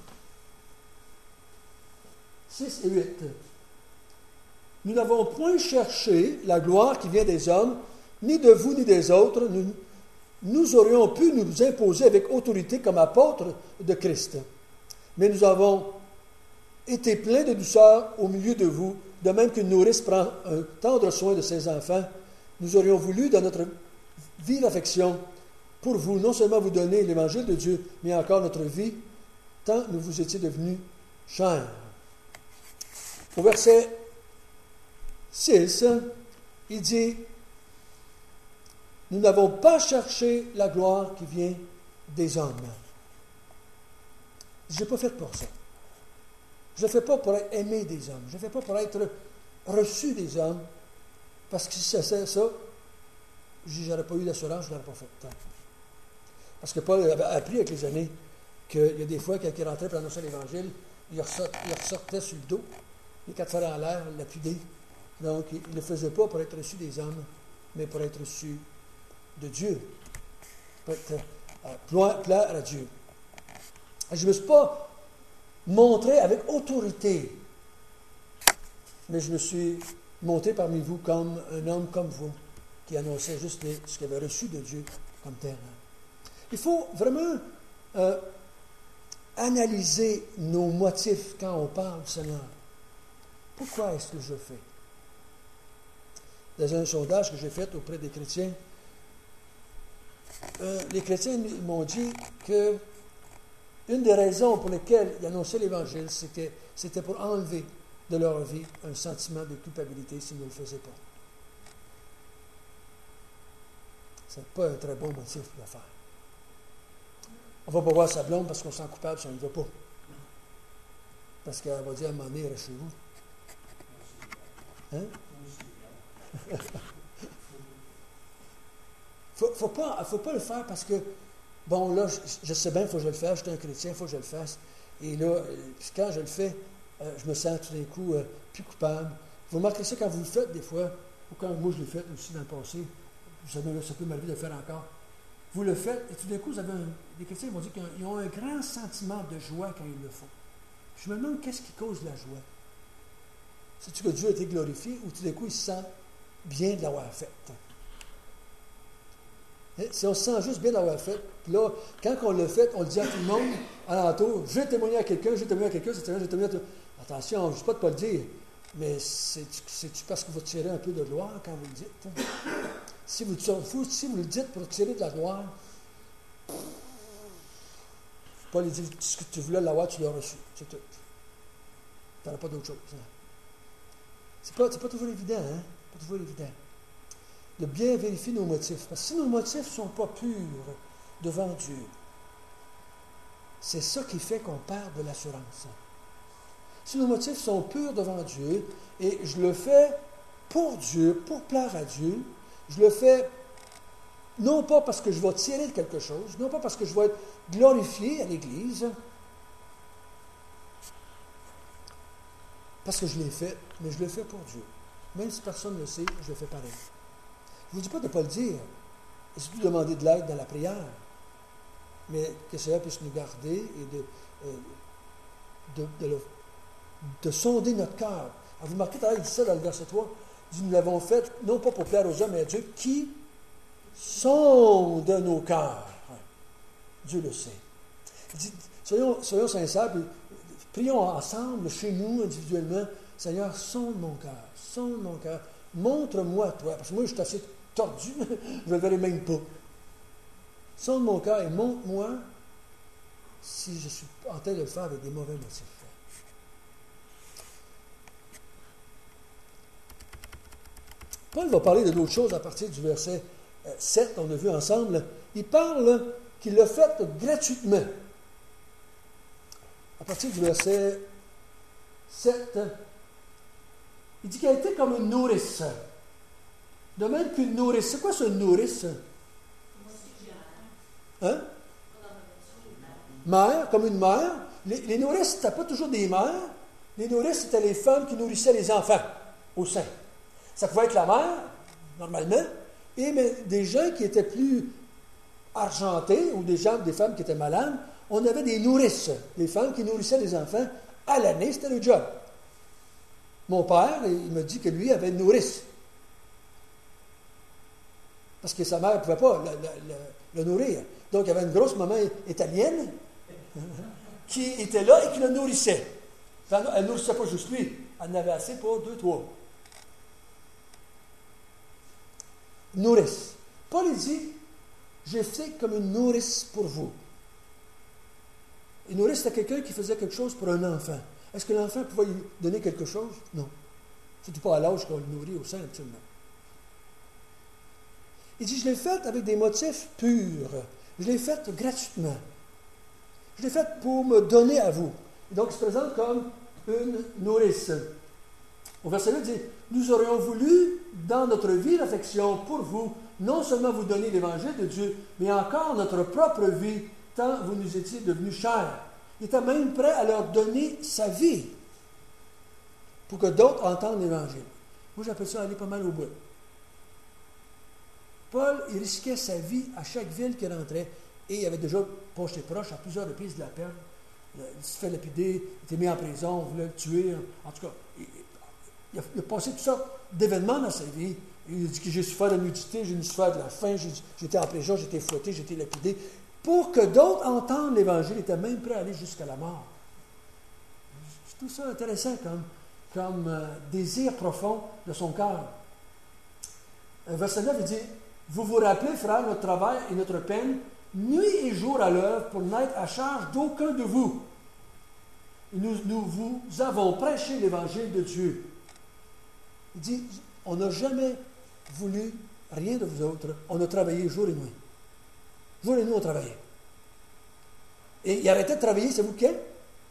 A: six et huit. Nous n'avons point cherché la gloire qui vient des hommes, ni de vous, ni des autres. Nous, nous aurions pu nous imposer avec autorité comme apôtres de Christ. Mais nous avons été pleins de douceur au milieu de vous, de même qu'une nourrice prend un tendre soin de ses enfants. Nous aurions voulu, dans notre vive affection pour vous, non seulement vous donner l'évangile de Dieu, mais encore notre vie, tant nous vous étiez devenus chers. Au verset six, il dit, nous n'avons pas cherché la gloire qui vient des hommes. Je n'ai pas fait pour ça. Je ne le fais pas pour être aimé des hommes. Je ne le fais pas pour être reçu des hommes. Parce que si c'était ça, je n'aurais pas eu d'assurance, je ne l'aurais pas fait. Parce que Paul avait appris avec les années qu'il y a des fois, quand il rentrait pour annoncer l'Évangile, il ressortait, il ressortait sur le dos, les quatre fers en l'air, lapidé. Donc, il ne le faisait pas pour être reçu des hommes, mais pour être reçu de Dieu. Pour être euh, plaire à Dieu. Je ne me suis pas montré avec autorité, mais je me suis montré parmi vous comme un homme comme vous, qui annonçait juste les, ce qu'il avait reçu de Dieu comme tel. Il faut vraiment euh, analyser nos motifs quand on parle du Seigneur. Pourquoi est-ce que je fais? Dans un sondage que j'ai fait auprès des chrétiens, euh, les chrétiens m'ont dit que une des raisons pour lesquelles ils annonçaient l'Évangile, c'était, c'était pour enlever de leur vie un sentiment de culpabilité s'ils ne le faisaient pas. Ce n'est pas un très bon motif pour le faire. On ne va pas voir sa blonde parce qu'on se sent coupable si on ne va pas. Parce qu'elle va dire à un moment donné, reste chez vous. Hein? Il ne faut, faut pas, faut pas le faire parce que, bon, là, je, je sais bien, il faut que je le fasse, je suis un chrétien, il faut que je le fasse. Et là, puis quand je le fais, euh, je me sens tout d'un coup euh, plus coupable. Vous remarquez ça quand vous le faites des fois, ou quand moi je l'ai fait aussi dans le passé, ça, ça peut m'arriver de le faire encore. Vous le faites, et tout d'un coup, vous avez un, les chrétiens vont dire qu'ils ont un grand sentiment de joie quand ils le font. Je me demande qu'est-ce qui cause la joie. C'est-tu que Dieu a été glorifié, ou tout d'un coup, ils se sentent bien de l'avoir fait? Et si on se sent juste bien d'avoir fait, puis là, quand on le fait, on le dit à tout le monde, alentour, je vais témoigner à quelqu'un, je vais témoigner à quelqu'un, c'est je vais témoigner à tout. Attention, je ne dis pas de ne pas le dire, mais c'est-tu, c'est-tu parce que vous tirez un peu de gloire quand vous le dites? Si vous, si vous le dites pour tirer de la gloire, Paul dit, ce que tu voulais l'avoir, tu l'as reçu. C'est tout. Tu n'auras pas d'autre chose. Hein? C'est pas, c'est pas toujours évident, hein? Pas toujours évident. De bien vérifier nos motifs. Parce que si nos motifs ne sont pas purs devant Dieu, c'est ça qui fait qu'on perd de l'assurance. Si nos motifs sont purs devant Dieu, et je le fais pour Dieu, pour plaire à Dieu, je le fais non pas parce que je vais tirer de quelque chose, non pas parce que je vais être glorifié à l'Église, parce que je l'ai fait, mais je le fais pour Dieu. Même si personne ne le sait, je le fais pareil. Je ne vous dis pas de ne pas le dire, et surtout de demander de l'aide dans la prière, mais que cela puisse nous garder et de, euh, de, de, le, de sonder notre cœur. Alors, vous remarquez, il dit ça dans le verset trois, il dit, nous l'avons fait, non pas pour plaire aux hommes, mais à Dieu, qui sonde nos cœurs. Dieu le sait. Il dit, soyons, soyons sincères, puis, prions ensemble, chez nous, individuellement, Seigneur, sonde mon cœur, sonde mon cœur, montre-moi toi, parce que moi, je suis assez tordu, je ne le verrai même pas. Sonde mon cœur et montre-moi si je suis en train de le faire avec des mauvais motifs. Paul va parler de d'autres choses à partir du verset sept, on a vu ensemble. Il parle qu'il l'a fait gratuitement. À partir du verset sept, il dit qu'il a été comme une nourrice. De même qu'une nourrice. C'est quoi ce nourrice? Hein? Mère, comme une mère. Les, les nourrices, ce n'étaient pas toujours des mères. Les nourrices, c'était les femmes qui nourrissaient les enfants au sein. Ça pouvait être la mère, normalement, et mais des gens qui étaient plus argentés, ou des gens, des femmes qui étaient malades, on avait des nourrices, des femmes qui nourrissaient les enfants à l'année, c'était le job. Mon père, il me dit que lui avait une nourrice. Parce que sa mère ne pouvait pas le, le, le, le nourrir. Donc, il y avait une grosse maman italienne qui était là et qui le nourrissait. Enfin, elle ne nourrissait pas juste lui, elle en avait assez pour deux, trois. Nourrice. Paul dit, j'ai fait comme une nourrice pour vous. Une nourrice, c'était quelqu'un qui faisait quelque chose pour un enfant. Est-ce que l'enfant pouvait lui donner quelque chose? Non. Surtout pas à l'âge qu'on le nourrit au sein, absolument. Il dit, je l'ai faite avec des motifs purs. Je l'ai faite gratuitement. Je l'ai faite pour me donner à vous. Et donc, il se présente comme une nourrice. Au verset neuf, il dit, nous aurions voulu, dans notre vie d'affection pour vous, non seulement vous donner l'évangile de Dieu, mais encore notre propre vie, tant vous nous étiez devenus chers. Il était même prêt à leur donner sa vie pour que d'autres entendent l'évangile. Moi, j'appelle ça aller pas mal au bout. Paul, il risquait sa vie à chaque ville qu'il rentrait Et il avait déjà proche et proche, à plusieurs reprises de la peine. Il se fait lapider, il était mis en prison, on voulait le tuer. En tout cas, il, il, a, il a passé toutes sortes d'événements dans sa vie. Il a dit que j'ai souffert de nudité, j'ai souffert de la faim, j'ai, j'étais en prison, j'étais fouetté, j'étais lapidé. Pour que d'autres entendent l'Évangile, il était même prêt à aller jusqu'à la mort. Je trouve ça intéressant comme, comme euh, désir profond de son cœur. Verset neuf, il dit, « Vous vous rappelez, frères, notre travail et notre peine, nuit et jour à l'œuvre, pour n'être à charge d'aucun de vous. Nous, nous vous avons prêché l'Évangile de Dieu. » Il dit, « On n'a jamais voulu rien de vous autres. On a travaillé jour et nuit. Jour et nuit, on travaillait. Et il arrêtait de travailler, c'est vous quel?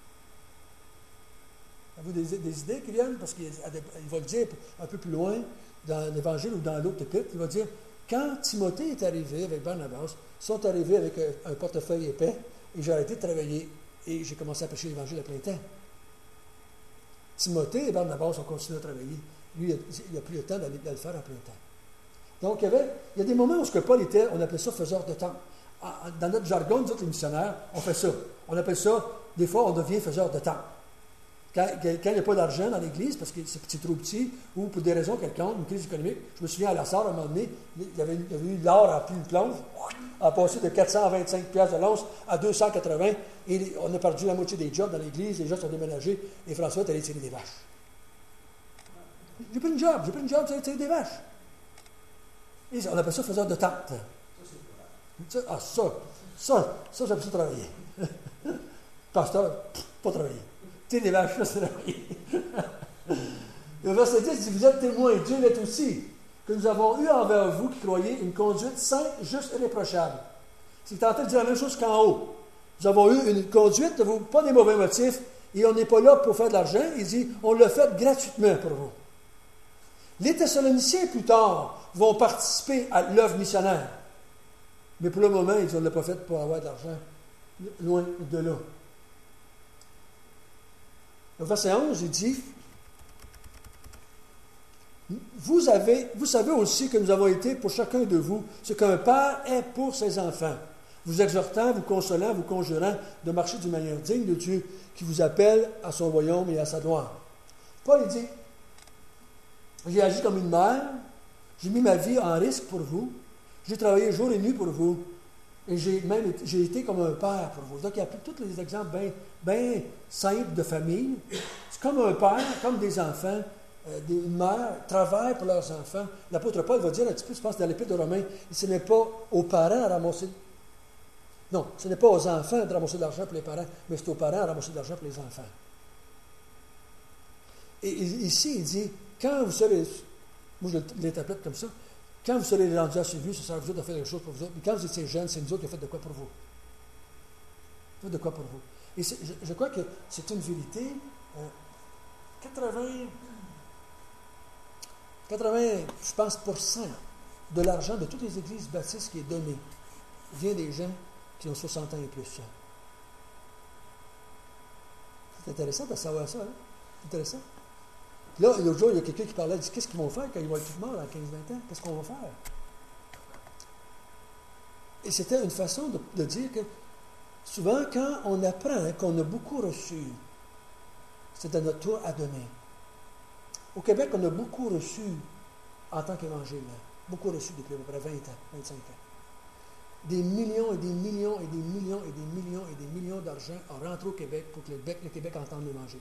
A: Avez-vous des, des idées qui viennent? Parce qu'il il va le dire un peu plus loin dans l'Évangile ou dans l'autre épître. Il va dire, quand Timothée est arrivé avec Barnabas, ils sont arrivés avec un, un portefeuille épais, et j'ai arrêté de travailler, et j'ai commencé à prêcher l'Évangile à plein temps. Timothée et Barnabas ont continué à travailler. Lui, il n'a plus le temps d'aller de le faire à plein temps. Donc, il y, avait, il y a des moments où ce que Paul était, on appelait ça faiseur de temps. Dans notre jargon, nous autres, les missionnaires, on fait ça. On appelle ça, des fois, on devient faiseur de temps. Quand, quand il n'y a pas d'argent dans l'Église, parce que c'est trop petit, ou pour des raisons quelconques, une crise économique, je me souviens à la Sarre, à un moment donné, il y avait, il y avait eu l'or à plus de plomb, a passé de quatre cent vingt-cinq piastres de l'once à deux cent quatre-vingts, et on a perdu la moitié des jobs dans l'Église, les gens sont déménagés, et François est allé tirer des vaches. J'ai pris une job, j'ai pris une job, c'est tirer des vaches. Et on appelle ça faiseur de tente. Ça, ah, ça, ça, ça, j'aime ça travailler. Pasteur, pff, pas travailler. Tirer des vaches, ça, c'est travailler. Le verset dix dit, vous êtes témoins, Dieu l'est aussi, que nous avons eu envers vous qui croyez une conduite sainte, juste et irréprochable. C'est en train de dire la même chose qu'en haut. Nous avons eu une conduite, vous, pas des mauvais motifs, et on n'est pas là pour faire de l'argent. Il dit, on l'a fait gratuitement pour vous. Les Thessaloniciens, plus tard, vont participer à l'œuvre missionnaire. Mais pour le moment, ils ne l'ont pas fait pour avoir de l'argent. Loin de là. Au verset onze, il dit, vous, avez, vous savez aussi que nous avons été pour chacun de vous ce qu'un père est pour ses enfants, vous exhortant, vous consolant, vous conjurant de marcher d'une manière digne de Dieu qui vous appelle à son royaume et à sa gloire. Paul il dit, j'ai agi comme une mère, j'ai mis ma vie en risque pour vous, j'ai travaillé jour et nuit pour vous, et j'ai même été, j'ai été comme un père pour vous. Donc, il y a tous les exemples bien ben simples de famille. C'est comme un père, comme des enfants, euh, des, une mère travaille pour leurs enfants. L'apôtre Paul va dire un petit peu, je pense, dans l'Épître de Romains, ce n'est pas aux parents à ramasser. Non, ce n'est pas aux enfants de ramasser de l'argent pour les parents, mais c'est aux parents à ramasser de l'argent pour les enfants. Et, et ici, il dit, quand vous serez, moi je l'interprète comme ça, quand vous serez rendus assez vieux, ce sera vous autres de faire des choses pour vous autres. Mais quand vous étiez jeunes, c'est nous autres qui avons fait de quoi pour vous. Fait de quoi pour vous. Et je, je crois que c'est une vérité. Euh, quatre-vingts, quatre-vingts, je pense, pour cent de l'argent de toutes les églises baptistes qui est donné vient des gens qui ont soixante ans et plus. C'est intéressant de savoir ça. Hein? C'est intéressant. Puis là, l'autre jour, il y a quelqu'un qui parlait, il dit, qu'est-ce qu'ils vont faire quand ils vont être tous morts dans quinze vingt ans? Qu'est-ce qu'on va faire? Et c'était une façon de, de dire que souvent, quand on apprend qu'on a beaucoup reçu, c'est à notre tour à donner. Au Québec, on a beaucoup reçu en tant qu'évangile. Beaucoup reçu depuis à peu près vingt ans, vingt-cinq ans. Des millions et des millions et des millions et des millions et des millions d'argent ont rentré au Québec pour que le Québec, le Québec entende l'évangile.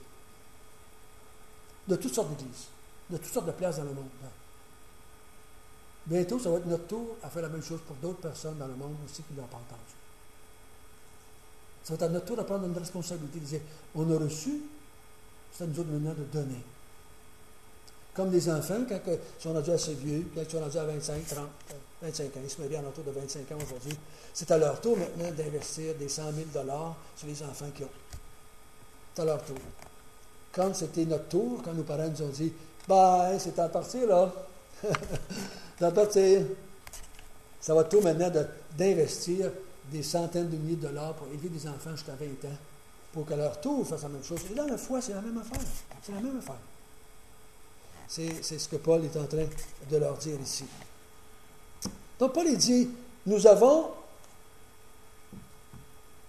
A: De toutes sortes d'églises, de toutes sortes de places dans le monde. Bientôt, ça va être notre tour à faire la même chose pour d'autres personnes dans le monde aussi qui ne l'ont pas entendu. Ça va être à notre tour à prendre une responsabilité, de dire, on a reçu, c'est à nous autres maintenant de donner. Comme des enfants, quand ils sont rendus assez vieux, quand ils sont rendus à vingt-cinq, trente, vingt-cinq ans, ils se marient à l'entour de vingt-cinq ans aujourd'hui, c'est à leur tour maintenant d'investir des cent mille dollars sur les enfants qu'ils ont. C'est à leur tour. Quand c'était notre tour, quand nos parents nous ont dit « Ben, c'est à partir là. C'est à partir. » Ça va être tour maintenant de, d'investir des centaines de milliers de dollars pour élever des enfants jusqu'à vingt ans, pour qu'à leur tour, ils fassent la même chose. Et dans la foi, c'est la même affaire. C'est la même affaire. C'est, c'est ce que Paul est en train de leur dire ici. Donc, Paul il dit, nous avons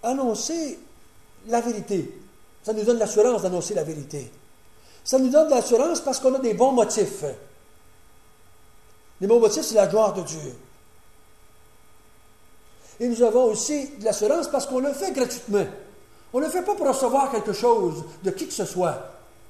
A: annoncer la vérité. Ça nous donne l'assurance d'annoncer la vérité. Ça nous donne de l'assurance parce qu'on a des bons motifs. Les bons motifs, c'est la gloire de Dieu. Et nous avons aussi de l'assurance parce qu'on le fait gratuitement. On ne le fait pas pour recevoir quelque chose de qui que ce soit.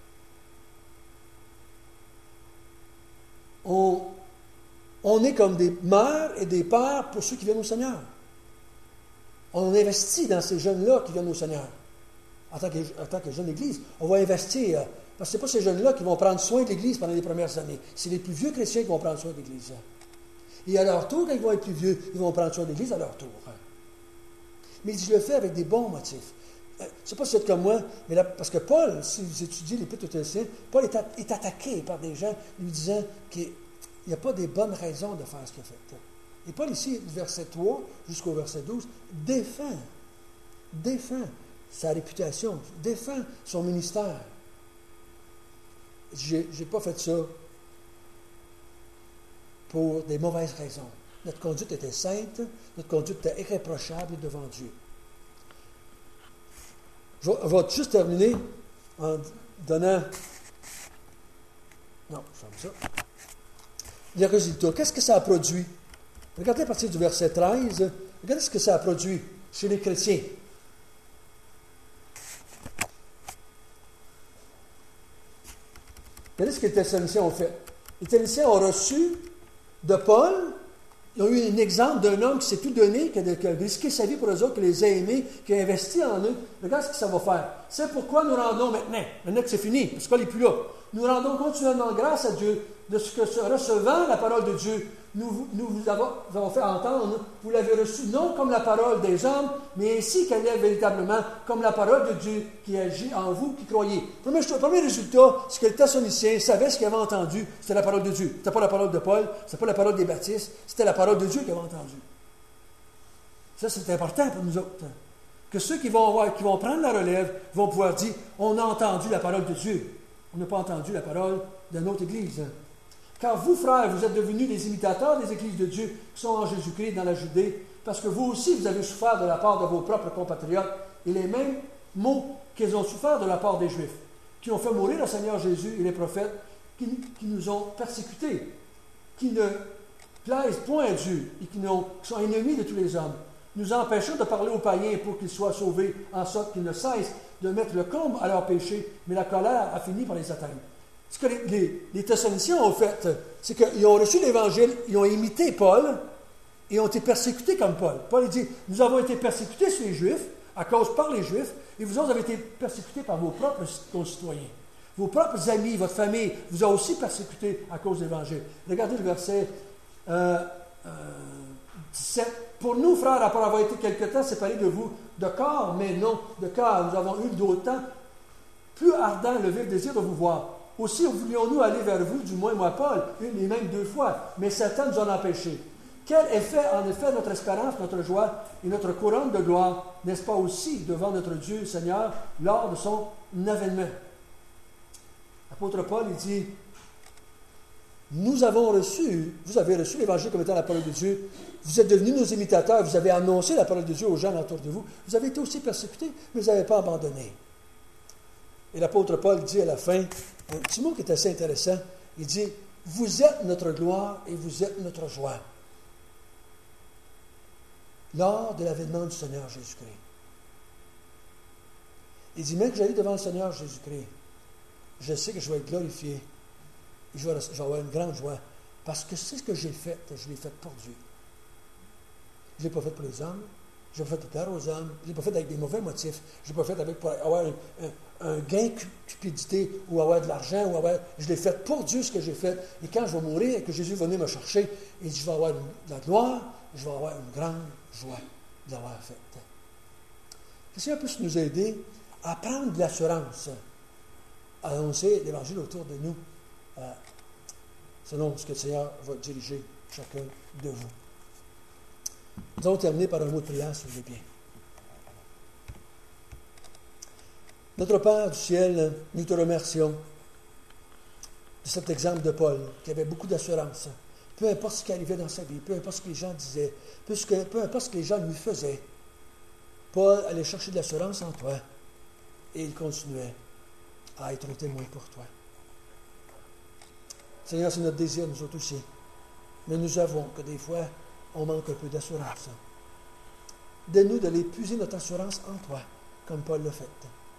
A: On, on est comme des mères et des pères pour ceux qui viennent au Seigneur. On investit dans ces jeunes-là qui viennent au Seigneur. En tant que, en tant que jeune Église, on va investir. Parce que ce n'est pas ces jeunes-là qui vont prendre soin de l'Église pendant les premières années. C'est les plus vieux chrétiens qui vont prendre soin de l'Église. Et à leur tour, quand ils vont être plus vieux, ils vont prendre soin de l'Église à leur tour. Mais je le fais avec des bons motifs. Je ne sais pas si c'est comme moi, mais là, parce que Paul, si vous étudiez l'Épître aux Thessaloniciens, Paul est, a, est attaqué par des gens lui disant qu'il n'y a pas des bonnes raisons de faire ce qu'il a fait. Et Paul ici, du verset trois jusqu'au verset douze, défend, défend sa réputation, défend son ministère. Je n'ai pas fait ça pour des mauvaises raisons. Notre conduite était sainte, notre conduite était irréprochable devant Dieu. Je vais juste terminer en donnant... Non, je ferme ça. Les résultats. Qu'est-ce que ça a produit? Regardez à partir du verset treize. Regardez ce que ça a produit chez les chrétiens. Regardez ce que les Thessaloniciens ont fait. Les Thessaloniciens ont reçu de Paul, ils ont eu un exemple d'un homme qui s'est tout donné, qui a, qui a risqué sa vie pour eux autres, qui les a aimés, qui a investi en eux. Regarde ce que ça va faire. C'est pourquoi nous rendons maintenant, maintenant que c'est fini, parce qu'on n'est plus là, nous rendons continuellement grâce à Dieu de ce que, recevant la parole de Dieu, nous, nous vous avons, vous avons fait entendre, vous l'avez reçue non comme la parole des hommes, mais ainsi qu'elle est véritablement comme la parole de Dieu qui agit en vous qui croyez. Premier, premier résultat, c'est que les Thessaloniciens savaient ce qu'ils avaient entendu, c'était la parole de Dieu. Ce n'était pas la parole de Paul, ce n'était pas la parole des baptistes, c'était la parole de Dieu qu'ils avaient entendue. Ça, c'est important pour nous autres. Que ceux qui vont, avoir, qui vont prendre la relève vont pouvoir dire, on a entendu la parole de Dieu. On n'a pas entendu la parole d'une autre Église. Car vous, frères, vous êtes devenus des imitateurs des Églises de Dieu qui sont en Jésus-Christ dans la Judée, parce que vous aussi, vous avez souffert de la part de vos propres compatriotes, et les mêmes maux qu'ils ont souffert de la part des Juifs, qui ont fait mourir le Seigneur Jésus et les prophètes, qui, qui nous ont persécutés, qui ne plaisent point à Dieu, et qui, qui sont ennemis de tous les hommes, nous empêchons de parler aux païens pour qu'ils soient sauvés, en sorte qu'ils ne cessent de mettre le comble à leurs péchés, mais la colère a fini par les atteindre. Ce que les, les, les Thessaloniciens ont fait, c'est qu'ils ont reçu l'Évangile, ils ont imité Paul, et ont été persécutés comme Paul. Paul dit, nous avons été persécutés sur les Juifs, à cause par les Juifs, et vous autres avez été persécutés par vos propres concitoyens. Vos propres amis, votre famille, vous a aussi persécutés à cause de l'Évangile. Regardez le verset euh, euh, dix-sept. Pour nous, frères, après avoir été quelque temps séparés de vous, de corps, mais non de cœur, nous avons eu d'autant plus ardent le vif désir de vous voir. Aussi voulions-nous aller vers vous, du moins moi, Paul, une et même deux fois, mais Satan nous en a empêchés. Quel est fait, en effet, notre espérance, notre joie et notre couronne de gloire, n'est-ce pas aussi devant notre Dieu, Seigneur, lors de son avènement? L'apôtre Paul, il dit, nous avons reçu, vous avez reçu l'Évangile comme étant la parole de Dieu, vous êtes devenus nos imitateurs, vous avez annoncé la parole de Dieu aux gens autour de vous, vous avez été aussi persécutés, mais vous n'avez pas abandonné. Et l'apôtre Paul dit à la fin, un petit mot qui est assez intéressant, il dit, vous êtes notre gloire et vous êtes notre joie. Lors de l'avènement du Seigneur Jésus-Christ. Il dit, même que j'arrive devant le Seigneur Jésus-Christ, je sais que je vais être glorifié et je vais, je vais avoir une grande joie parce que c'est ce que j'ai fait, je l'ai fait pour Dieu. Je ne l'ai pas fait pour les hommes, je l'ai pas fait pour plaire aux hommes, je ne l'ai pas fait avec des mauvais motifs, je ne l'ai pas fait avec pour avoir un, un, un gain cupidité ou avoir de l'argent, ou avoir, je l'ai fait pour Dieu ce que j'ai fait. Et quand je vais mourir et que Jésus va venir me chercher, il dit, je vais avoir une, de la gloire, je vais avoir une grande joie de l'avoir fait. Que le Seigneur puisse nous aider à prendre de l'assurance, à annoncer l'Évangile autour de nous, euh, selon ce que le Seigneur va diriger chacun de vous. Nous allons terminer par un mot de prière, si vous voulez bien. Notre Père du ciel, nous te remercions de cet exemple de Paul, qui avait beaucoup d'assurance. Peu importe ce qui arrivait dans sa vie, peu importe ce que les gens disaient, peu, peu importe ce que les gens lui faisaient, Paul allait chercher de l'assurance en toi et il continuait à être un témoin pour toi. Seigneur, c'est notre désir, nous autres aussi. Mais nous avons que des fois, on manque un peu d'assurance. Donne-nous de l'épuiser notre assurance en toi, comme Paul l'a fait.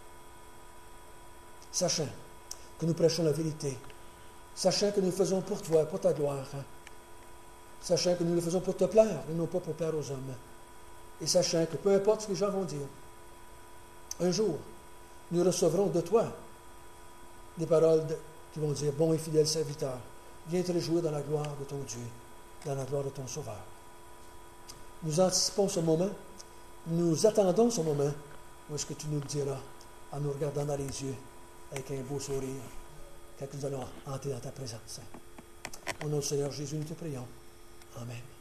A: Sachant que nous prêchons la vérité, sachant que nous le faisons pour toi, pour ta gloire, sachant que nous le faisons pour te plaire, et non pas pour plaire aux hommes, et sachant que peu importe ce que les gens vont dire, un jour, nous recevrons de toi des paroles de, qui vont dire, bon et fidèle serviteur, viens te réjouir dans la gloire de ton Dieu, dans la gloire de ton Sauveur. Nous anticipons ce moment, nous attendons ce moment où est-ce que tu nous le diras en nous regardant dans les yeux avec un beau sourire quand nous allons entrer dans ta présence. Au nom du Seigneur Jésus, nous te prions. Amen.